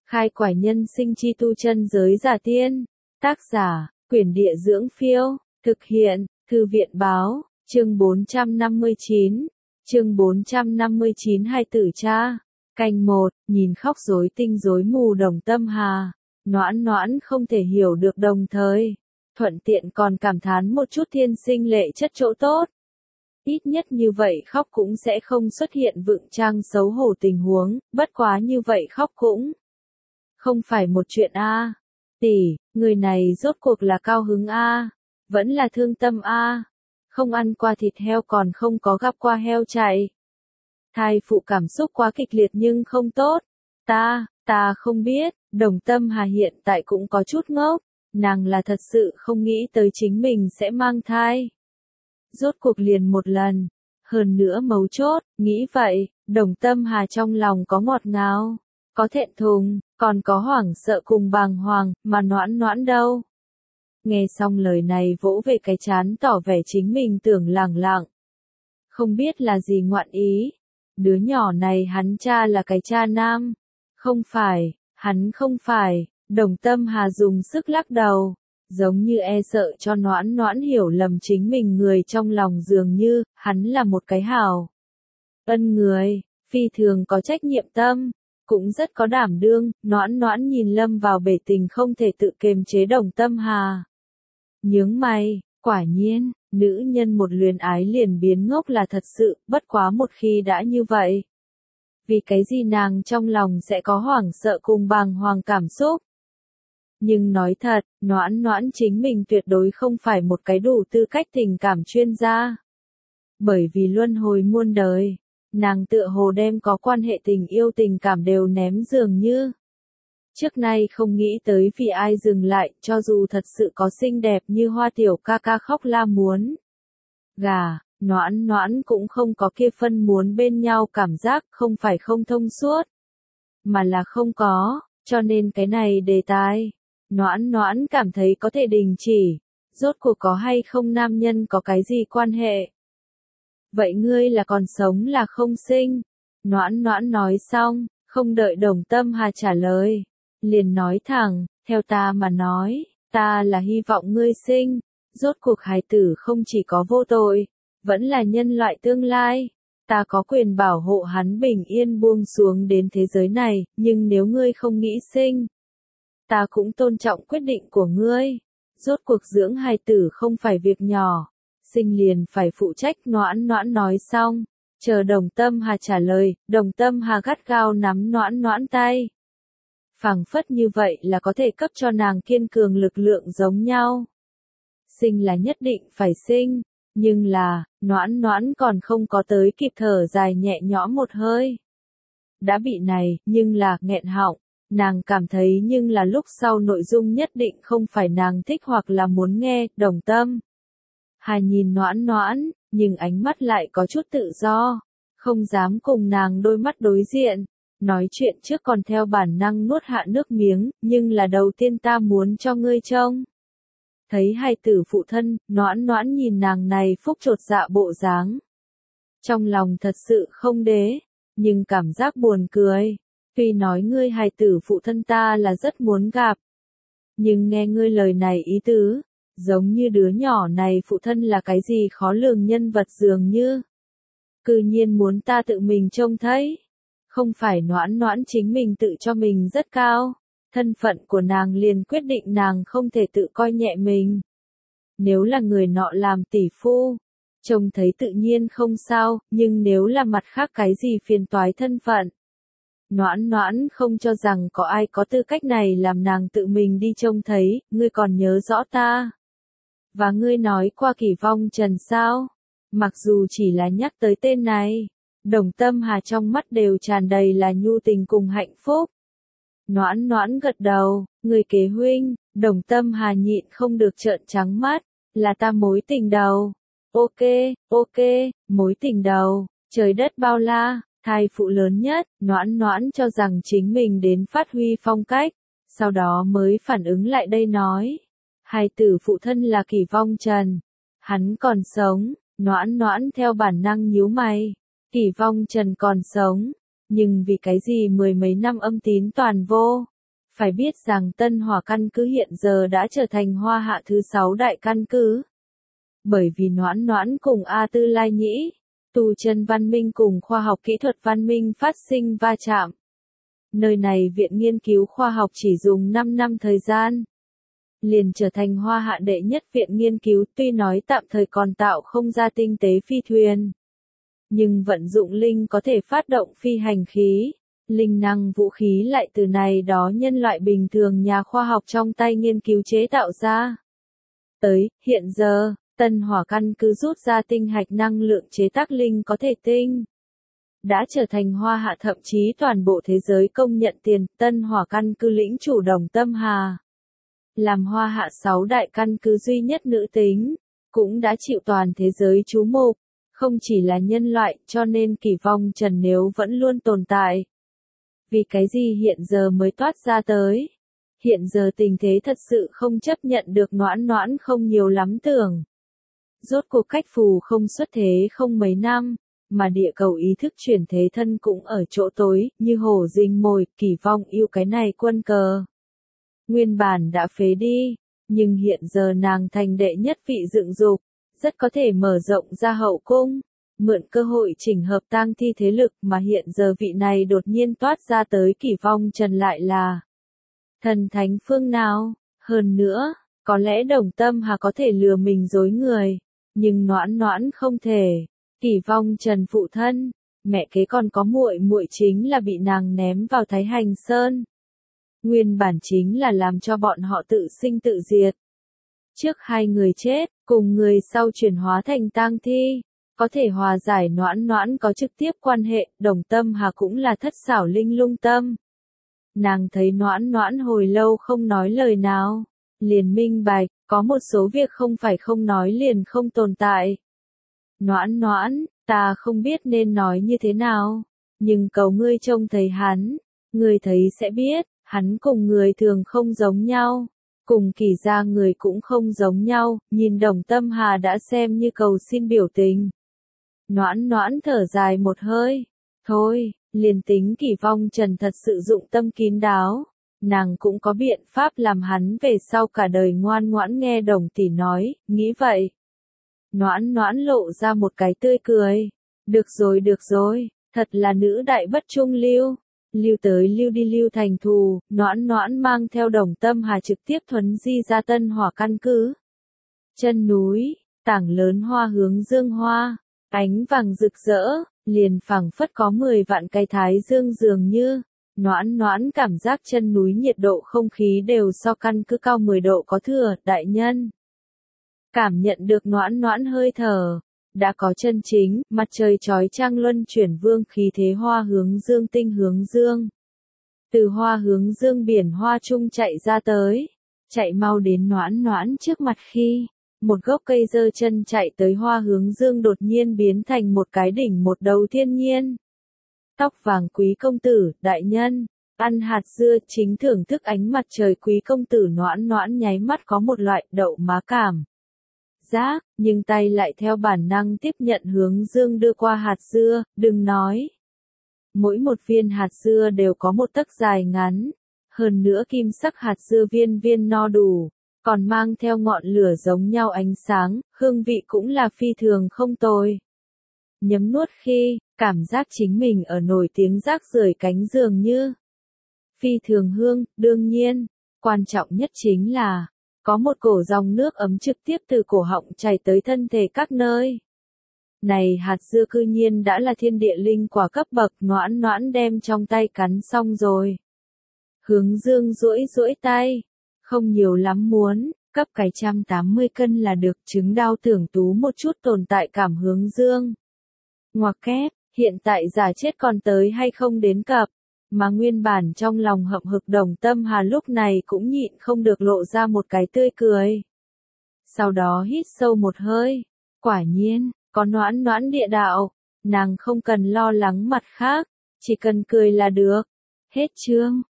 Khai quải nhân sinh chi tu chân giới giả tiên. Tác giả, Quyển Địa Dưỡng Phiêu. Thực hiện, Thư viện Báo. Chương 459. Chương 459 Hai tử cha. Canh 1, nhìn khóc rối tinh rối mù Đồng Tâm Hà. Noãn Noãn không thể hiểu được, đồng thời thuận tiện còn cảm thán một chút thiên sinh lệ chất chỗ tốt. Ít nhất như vậy khóc cũng sẽ không xuất hiện vượng trang xấu hổ tình huống, bất quá như vậy khóc cũng không phải một chuyện a. Tỷ, người này rốt cuộc là cao hứng a, vẫn là thương tâm a. Không ăn qua thịt heo còn không có gặp qua heo chạy. Thai phụ cảm xúc quá kịch liệt nhưng không tốt. Ta không biết. Đồng Tâm Hà hiện tại cũng có chút ngốc. Nàng là thật sự không nghĩ tới chính mình sẽ mang thai. Rốt cuộc liền một lần. Hơn nữa mấu chốt, nghĩ vậy, Đồng Tâm Hà trong lòng có ngọt ngào, có thẹn thùng, còn có hoảng sợ cùng bàng hoàng, mà Noãn Noãn đâu. Nghe xong lời này vỗ về cái trán tỏ vẻ chính mình tưởng lẳng lặng. Không biết là gì ngoạn ý. Đứa nhỏ này hắn cha là cái cha nam. Không phải, hắn không phải. Đồng Tâm Hà dùng sức lắc đầu. Giống như e sợ cho Noãn Noãn hiểu lầm chính mình, người trong lòng dường như, hắn là một cái hảo ân người, phi thường có trách nhiệm tâm, cũng rất có đảm đương. Noãn Noãn nhìn lâm vào bể tình không thể tự kiềm chế Đồng Tâm Hà. Nhướng mày, quả nhiên, nữ nhân một luyến ái liền biến ngốc là thật sự, bất quá một khi đã như vậy. Vì cái gì nàng trong lòng sẽ có hoảng sợ cùng bàng hoàng cảm xúc. Nhưng nói thật, Noãn Noãn chính mình tuyệt đối không phải một cái đủ tư cách tình cảm chuyên gia. Bởi vì luân hồi muôn đời, nàng tựa hồ đem có quan hệ tình yêu tình cảm đều ném dường như. Trước nay không nghĩ tới vì ai dừng lại, cho dù thật sự có xinh đẹp như Hoa tiểu ca ca khóc la muốn gả, Noãn Noãn cũng không có kia phân muốn bên nhau cảm giác, không phải không thông suốt, mà là không có, cho nên cái này đề tài. Noãn Noãn cảm thấy có thể đình chỉ, rốt cuộc có hay không nam nhân có cái gì quan hệ. Vậy ngươi là còn sống là không sinh? Noãn Noãn nói xong, không đợi Đồng Tâm Hà trả lời, liền nói thẳng, theo ta mà nói, ta là hy vọng ngươi sinh, rốt cuộc hài tử không chỉ có vô tội, vẫn là nhân loại tương lai. Ta có quyền bảo hộ hắn bình yên buông xuống đến thế giới này, nhưng nếu ngươi không nghĩ sinh, ta cũng tôn trọng quyết định của ngươi. Rốt cuộc dưỡng hài tử không phải việc nhỏ, sinh liền phải phụ trách. Noãn Noãn nói xong, chờ Đồng Tâm Hà trả lời, Đồng Tâm Hà gắt gao nắm Noãn Noãn tay. Phảng phất như vậy là có thể cấp cho nàng kiên cường lực lượng giống nhau. Sinh là nhất định phải sinh, nhưng là, Noãn Noãn còn không có tới kịp thở dài nhẹ nhõm một hơi. Đã bị này, nhưng là, nghẹn họng. Nàng cảm thấy nhưng là lúc sau nội dung nhất định không phải nàng thích hoặc là muốn nghe. Đồng Tâm Hà nhìn Noãn Noãn, nhưng ánh mắt lại có chút tự do, không dám cùng nàng đôi mắt đối diện. Nói chuyện trước còn theo bản năng nuốt hạ nước miếng, nhưng là đầu tiên ta muốn cho ngươi trông thấy hài tử phụ thân. Noãn Noãn nhìn nàng này phúc chột dạ bộ dáng, trong lòng thật sự không đế, nhưng cảm giác buồn cười. Tuy nói ngươi hài tử phụ thân ta là rất muốn gặp, nhưng nghe ngươi lời này ý tứ, giống như đứa nhỏ này phụ thân là cái gì khó lường nhân vật dường như. Cư nhiên muốn ta tự mình trông thấy. Không phải Noãn Noãn chính mình tự cho mình rất cao, thân phận của nàng liền quyết định nàng không thể tự coi nhẹ mình. Nếu là người nọ làm tỷ phu, trông thấy tự nhiên không sao, nhưng nếu là mặt khác cái gì phiền toái thân phận, Noãn Noãn không cho rằng có ai có tư cách này làm nàng tự mình đi trông thấy. Ngươi còn nhớ rõ ta và ngươi nói qua Kỳ Vong Trần sao? Mặc dù chỉ là nhắc tới tên này, Đồng Tâm Hà trong mắt đều tràn đầy là nhu tình cùng hạnh phúc. Noãn Noãn gật đầu, người kế huynh. Đồng Tâm Hà nhịn không được trợn trắng mắt, là ta mối tình đầu. Ok, mối tình đầu, trời đất bao la. Thai phụ lớn nhất. Noãn Noãn cho rằng chính mình đến phát huy phong cách, sau đó mới phản ứng lại đây nói, hài tử phụ thân là Kỳ Vong Trần, hắn còn sống. Noãn Noãn theo bản năng nhíu mày, Kỳ Vong Trần còn sống, nhưng vì cái gì mười mấy năm âm tín toàn vô, Phải biết rằng Tân Hỏa căn cứ hiện giờ đã trở thành Hoa Hạ thứ 6 đại căn cứ. Bởi vì Noãn Noãn cùng A Tư Lai Nhĩ, tu chân văn minh cùng khoa học kỹ thuật văn minh phát sinh va chạm. Nơi này Viện Nghiên cứu Khoa học chỉ dùng 5 năm thời gian, liền trở thành Hoa Hạ đệ nhất viện nghiên cứu, tuy nói tạm thời còn tạo không ra tinh tế phi thuyền. Nhưng vận dụng linh có thể phát động phi hành khí, linh năng vũ khí lại từ này đó nhân loại bình thường nhà khoa học trong tay nghiên cứu chế tạo ra. Hiện giờ, Tân Hỏa căn cứ rút ra tinh hạch năng lượng chế tác linh có thể tinh. Đã trở thành Hoa Hạ thậm chí toàn bộ thế giới công nhận tiền, Tân Hỏa căn cứ lĩnh chủ Đồng Tâm Hà. Làm Hoa Hạ 6 đại căn cứ duy nhất nữ tính, cũng đã chịu toàn thế giới chú mục, không chỉ là nhân loại, cho nên Kỳ Vong Trần nếu vẫn luôn tồn tại. Vì cái gì hiện giờ mới toát ra tới? Hiện giờ tình thế thật sự không chấp nhận được, Noãn Noãn không nhiều lắm tưởng. Rốt cuộc cách phù không xuất thế không mấy năm, mà địa cầu ý thức chuyển thế thân cũng ở chỗ tối, như hổ rình mồi, Kỳ Vong yêu cái này quân cờ. Nguyên bản đã phế đi, nhưng hiện giờ nàng thành đệ nhất vị dựng dục, rất có thể mở rộng ra hậu cung, mượn cơ hội chỉnh hợp tang thi thế lực, mà hiện giờ vị này đột nhiên toát ra tới Kỳ Vong Trần lại là thần thánh phương nào. Hơn nữa, có lẽ Đồng Tâm Hà có thể lừa mình dối người, nhưng Noãn Noãn không thể. Kỳ Vong Trần phụ thân, mẹ kế còn có muội muội chính là bị nàng ném vào Thái Hành Sơn. Nguyên bản chính là làm cho bọn họ tự sinh tự diệt. Trước hai người chết, cùng người sau chuyển hóa thành tang thi, có thể hòa giải. Noãn Noãn có trực tiếp quan hệ, Đồng Tâm Hà cũng là thất xảo linh lung tâm. Nàng thấy Noãn Noãn hồi lâu không nói lời nào, liền minh bạch, có một số việc không phải không nói liền không tồn tại. Noãn Noãn, ta không biết nên nói như thế nào, nhưng cầu ngươi trông thấy hắn, ngươi thấy sẽ biết, hắn cùng người thường không giống nhau, cùng Kỳ gia người cũng không giống nhau, nhìn Đồng Tâm Hà đã xem như cầu xin biểu tình. Noãn Noãn thở dài một hơi, thôi, liền tính Kỳ Vong Trần thật sự dụng tâm kín đáo, nàng cũng có biện pháp làm hắn về sau cả đời ngoan ngoãn nghe Đồng tỷ nói, nghĩ vậy. Noãn Noãn lộ ra một cái tươi cười, được rồi, thật là nữ đại bất trung lưu. Lưu tới lưu đi lưu thành thù, Noãn Noãn mang theo Đồng Tâm Hà trực tiếp thuấn di ra Tân Hỏa căn cứ. Chân núi, tảng lớn hoa hướng dương hoa, ánh vàng rực rỡ, liền phảng phất có 10 vạn cái thái dương dường như. Noãn Noãn cảm giác chân núi nhiệt độ không khí đều so căn cứ cao 10 độ có thừa, đại nhân. Cảm nhận được Noãn Noãn hơi thở, đã có chân chính, mặt trời chói chang luân chuyển vương khí thế hoa hướng dương tinh hướng dương. Từ hoa hướng dương biển hoa trung chạy ra tới, chạy mau đến Noãn Noãn trước mặt khi, một gốc cây giơ chân chạy tới hoa hướng dương đột nhiên biến thành một cái đỉnh một đầu thiên nhiên. Tóc vàng quý công tử, đại nhân, ăn hạt dưa chính thưởng thức ánh mặt trời quý công tử. Noãn Noãn nháy mắt có một loại đậu má cảm giác, nhưng tay lại theo bản năng tiếp nhận hướng dương đưa qua hạt dưa, đừng nói. Mỗi một viên hạt dưa đều có một tấc dài ngắn, hơn nữa kim sắc hạt dưa viên viên no đủ, còn mang theo ngọn lửa giống nhau ánh sáng, hương vị cũng là phi thường không tồi. Nhấm nuốt khi, cảm giác chính mình ở nổi tiếng rác rưởi cánh dường như phi thường hương, đương nhiên, quan trọng nhất chính là có một cổ dòng nước ấm trực tiếp từ cổ họng chảy tới thân thể các nơi. Này hạt dưa cư nhiên đã là thiên địa linh quả cấp bậc. Noãn Noãn đem trong tay cắn xong rồi. Hướng dương duỗi tay, không nhiều lắm muốn, cấp cái 180 cân là được. Chứng đau tưởng tú một chút tồn tại cảm hướng dương. Ngoặc kép, hiện tại giả chết còn tới hay không đến cập. Mà nguyên bản trong lòng hậm hực Đồng Tâm Hà lúc này cũng nhịn không được lộ ra một cái tươi cười. Sau đó hít sâu một hơi, quả nhiên, có Noãn Noãn địa đạo, nàng không cần lo lắng mặt khác, chỉ cần cười là được. Hết chương.